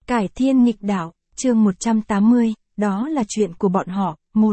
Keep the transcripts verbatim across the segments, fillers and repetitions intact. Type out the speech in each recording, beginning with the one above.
Cải thiên nghịch đạo, chương một trăm tám mươi, đó là chuyện của bọn họ. một.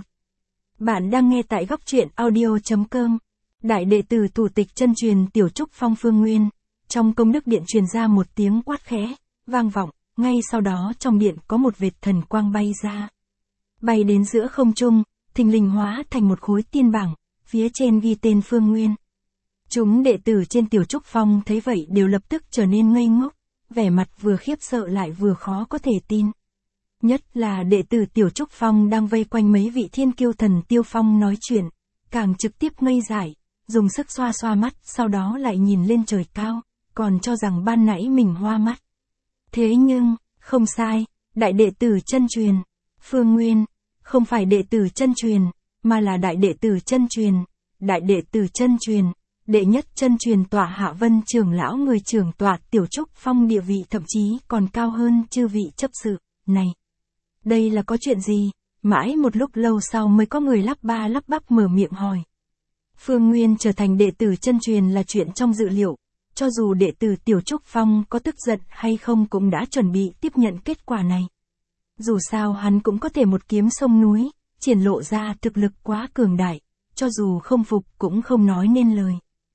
Bạn đang nghe tại góc truyện audio.com. Đại đệ tử thủ tịch chân truyền Tiểu Trúc Phong Phương Nguyên. Trong công đức điện truyền ra một tiếng quát khẽ, vang vọng, ngay sau đó trong điện có một vệt thần quang bay ra. Bay đến giữa không trung, thình lình hóa thành một khối tiên bảng, phía trên ghi tên Phương Nguyên. Chúng đệ tử trên Tiểu Trúc Phong thấy vậy đều lập tức trở nên ngây ngốc, vẻ mặt vừa khiếp sợ lại vừa khó có thể tin. Nhất là đệ tử Tiểu Trúc Phong đang vây quanh mấy vị thiên kiêu thần Tiêu Phong nói chuyện, càng trực tiếp ngây dại, dùng sức xoa xoa mắt, sau đó lại nhìn lên trời cao, còn cho rằng ban nãy mình hoa mắt. Thế nhưng, không sai, đại đệ tử chân truyền, Phương Nguyên, không phải đệ tử chân truyền, mà là đại đệ tử chân truyền, đại đệ tử chân truyền. Đệ nhất chân truyền tọa Hạ Vân trưởng lão người trưởng tọa Tiểu Trúc Phong địa vị thậm chí còn cao hơn chư vị chấp sự, này. Đây là có chuyện gì? Mãi một lúc lâu sau mới có người lắp ba lắp bắp mở miệng hỏi. Phương Nguyên trở thành đệ tử chân truyền là chuyện trong dự liệu, cho dù đệ tử Tiểu Trúc Phong có tức giận hay không cũng đã chuẩn bị tiếp nhận kết quả này. Dù sao hắn cũng có thể một kiếm sông núi, triển lộ ra thực lực quá cường đại, cho dù không phục cũng không nói nên lời.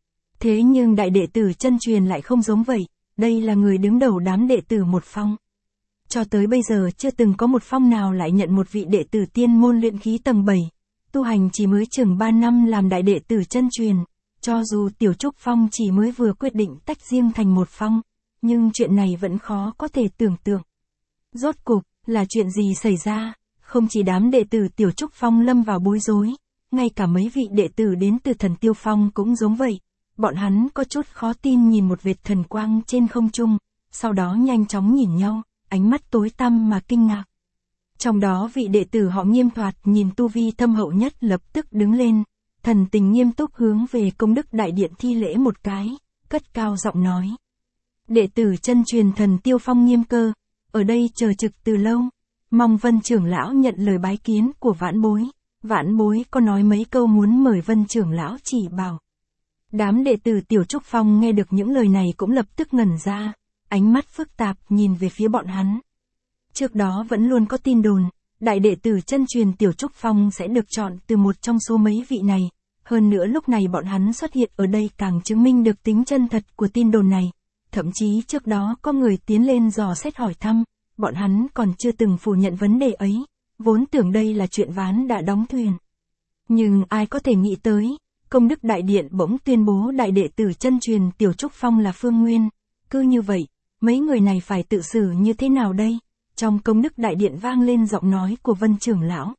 Thế nhưng đại đệ tử chân truyền lại không giống vậy, đây là người đứng đầu đám đệ tử một phong. Cho tới bây giờ chưa từng có một phong nào lại nhận một vị đệ tử tiên môn luyện khí tầng bảy, tu hành chỉ mới chừng ba năm làm đại đệ tử chân truyền, cho dù Tiểu Trúc Phong chỉ mới vừa quyết định tách riêng thành một phong, nhưng chuyện này vẫn khó có thể tưởng tượng. Rốt cục, là chuyện gì xảy ra, không chỉ đám đệ tử Tiểu Trúc Phong lâm vào bối rối, ngay cả mấy vị đệ tử đến từ thần Tiêu Phong cũng giống vậy. Bọn hắn có chút khó tin nhìn một vệt thần quang trên không trung, sau đó nhanh chóng nhìn nhau, ánh mắt tối tăm mà kinh ngạc. Trong đó vị đệ tử họ Nghiêm thoạt nhìn tu vi thâm hậu nhất lập tức đứng lên, thần tình nghiêm túc hướng về công đức đại điện thi lễ một cái, cất cao giọng nói. Đệ tử chân truyền thần Tiêu Phong Nghiêm Cơ, ở đây chờ trực từ lâu, mong Vân trưởng lão nhận lời bái kiến của vãn bối, vãn bối có nói mấy câu muốn mời Vân trưởng lão chỉ bảo. Đám đệ tử Tiểu Trúc Phong nghe được những lời này cũng lập tức ngẩn ra, ánh mắt phức tạp nhìn về phía bọn hắn. Trước đó vẫn luôn có tin đồn, đại đệ tử chân truyền Tiểu Trúc Phong sẽ được chọn từ một trong số mấy vị này, hơn nữa lúc này bọn hắn xuất hiện ở đây càng chứng minh được tính chân thật của tin đồn này. Thậm chí trước đó có người tiến lên dò xét hỏi thăm, bọn hắn còn chưa từng phủ nhận vấn đề ấy, vốn tưởng đây là chuyện ván đã đóng thuyền. Nhưng ai có thể nghĩ tới, công đức đại điện bỗng tuyên bố đại đệ tử chân truyền Tiểu Trúc Phong là Phương Nguyên. Cứ như vậy, mấy người này phải tự xử như thế nào đây? Trong công đức đại điện vang lên giọng nói của Vân trưởng lão.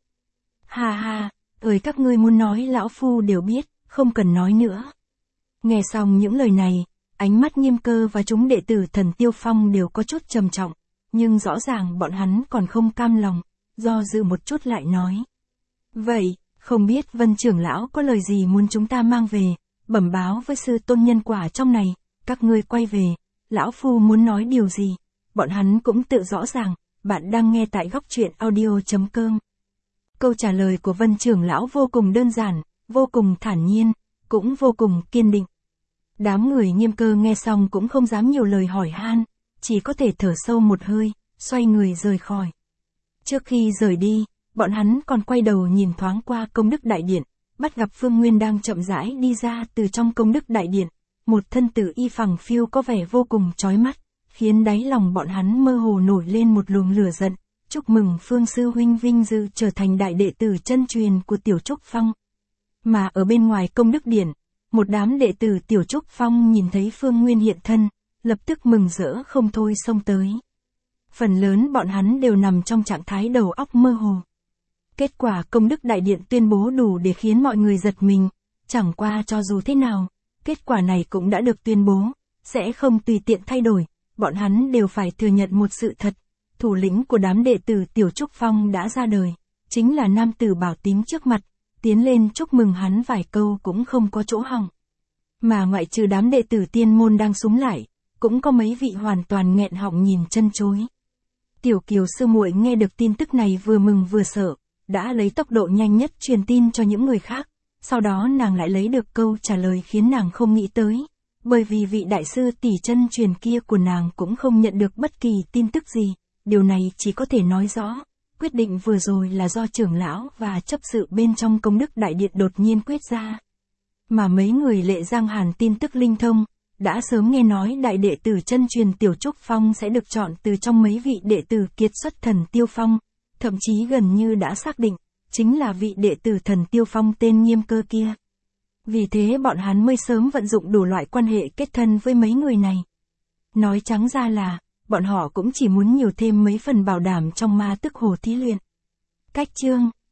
Ha ha, ơi các ngươi muốn nói lão phu đều biết, không cần nói nữa. Nghe xong những lời này, ánh mắt Nghiêm Cơ và chúng đệ tử thần Tiêu Phong đều có chút trầm trọng, nhưng rõ ràng bọn hắn còn không cam lòng, do dự một chút lại nói. Vậy, không biết Vân trưởng lão có lời gì muốn chúng ta mang về, bẩm báo với sư tôn nhân quả trong này, các ngươi quay về, lão phu muốn nói điều gì, bọn hắn cũng tự rõ ràng, bạn đang nghe tại góc truyện audio.com. Câu trả lời của Vân trưởng lão vô cùng đơn giản, vô cùng thản nhiên, cũng vô cùng kiên định. Đám người Nghiêm Cơ nghe xong cũng không dám nhiều lời hỏi han, chỉ có thể thở sâu một hơi, xoay người rời khỏi. Trước khi rời đi, bọn hắn còn quay đầu nhìn thoáng qua công đức đại điện, bắt gặp Phương Nguyên đang chậm rãi đi ra từ trong công đức đại điện, một thân tử y phẳng phiu có vẻ vô cùng chói mắt, khiến đáy lòng bọn hắn mơ hồ nổi lên một luồng lửa giận, chúc mừng Phương sư huynh vinh dự trở thành đại đệ tử chân truyền của Tiểu Trúc Phong. Mà ở bên ngoài công đức điện, một đám đệ tử Tiểu Trúc Phong nhìn thấy Phương Nguyên hiện thân, lập tức mừng rỡ không thôi xông tới. Phần lớn bọn hắn đều nằm trong trạng thái đầu óc mơ hồ. Kết quả công đức đại điện tuyên bố đủ để khiến mọi người giật mình, chẳng qua cho dù thế nào, kết quả này cũng đã được tuyên bố, sẽ không tùy tiện thay đổi, bọn hắn đều phải thừa nhận một sự thật, thủ lĩnh của đám đệ tử Tiểu Trúc Phong đã ra đời, chính là nam tử Bảo Tín trước mặt, tiến lên chúc mừng hắn vài câu cũng không có chỗ hỏng. Mà ngoại trừ đám đệ tử tiên môn đang súng lại, cũng có mấy vị hoàn toàn nghẹn họng nhìn chân chối. Tiểu Kiều sư muội nghe được tin tức này vừa mừng vừa sợ, đã lấy tốc độ nhanh nhất truyền tin cho những người khác, sau đó nàng lại lấy được câu trả lời khiến nàng không nghĩ tới, bởi vì vị đại sư tỷ chân truyền kia của nàng cũng không nhận được bất kỳ tin tức gì, điều này chỉ có thể nói rõ, quyết định vừa rồi là do trưởng lão và chấp sự bên trong công đức đại điện đột nhiên quyết ra. Mà mấy người Lệ Giang Hàn tin tức linh thông, đã sớm nghe nói đại đệ tử chân truyền Tiểu Trúc Phong sẽ được chọn từ trong mấy vị đệ tử kiệt xuất Thần Tiêu Phong, thậm chí gần như đã xác định, chính là vị đệ tử Thần Tiêu Phong tên Nghiêm Cơ kia. Vì thế bọn hắn mới sớm vận dụng đủ loại quan hệ kết thân với mấy người này. Nói trắng ra là, bọn họ cũng chỉ muốn nhiều thêm mấy phần bảo đảm trong ma tức hồ thí luyện. Cách chương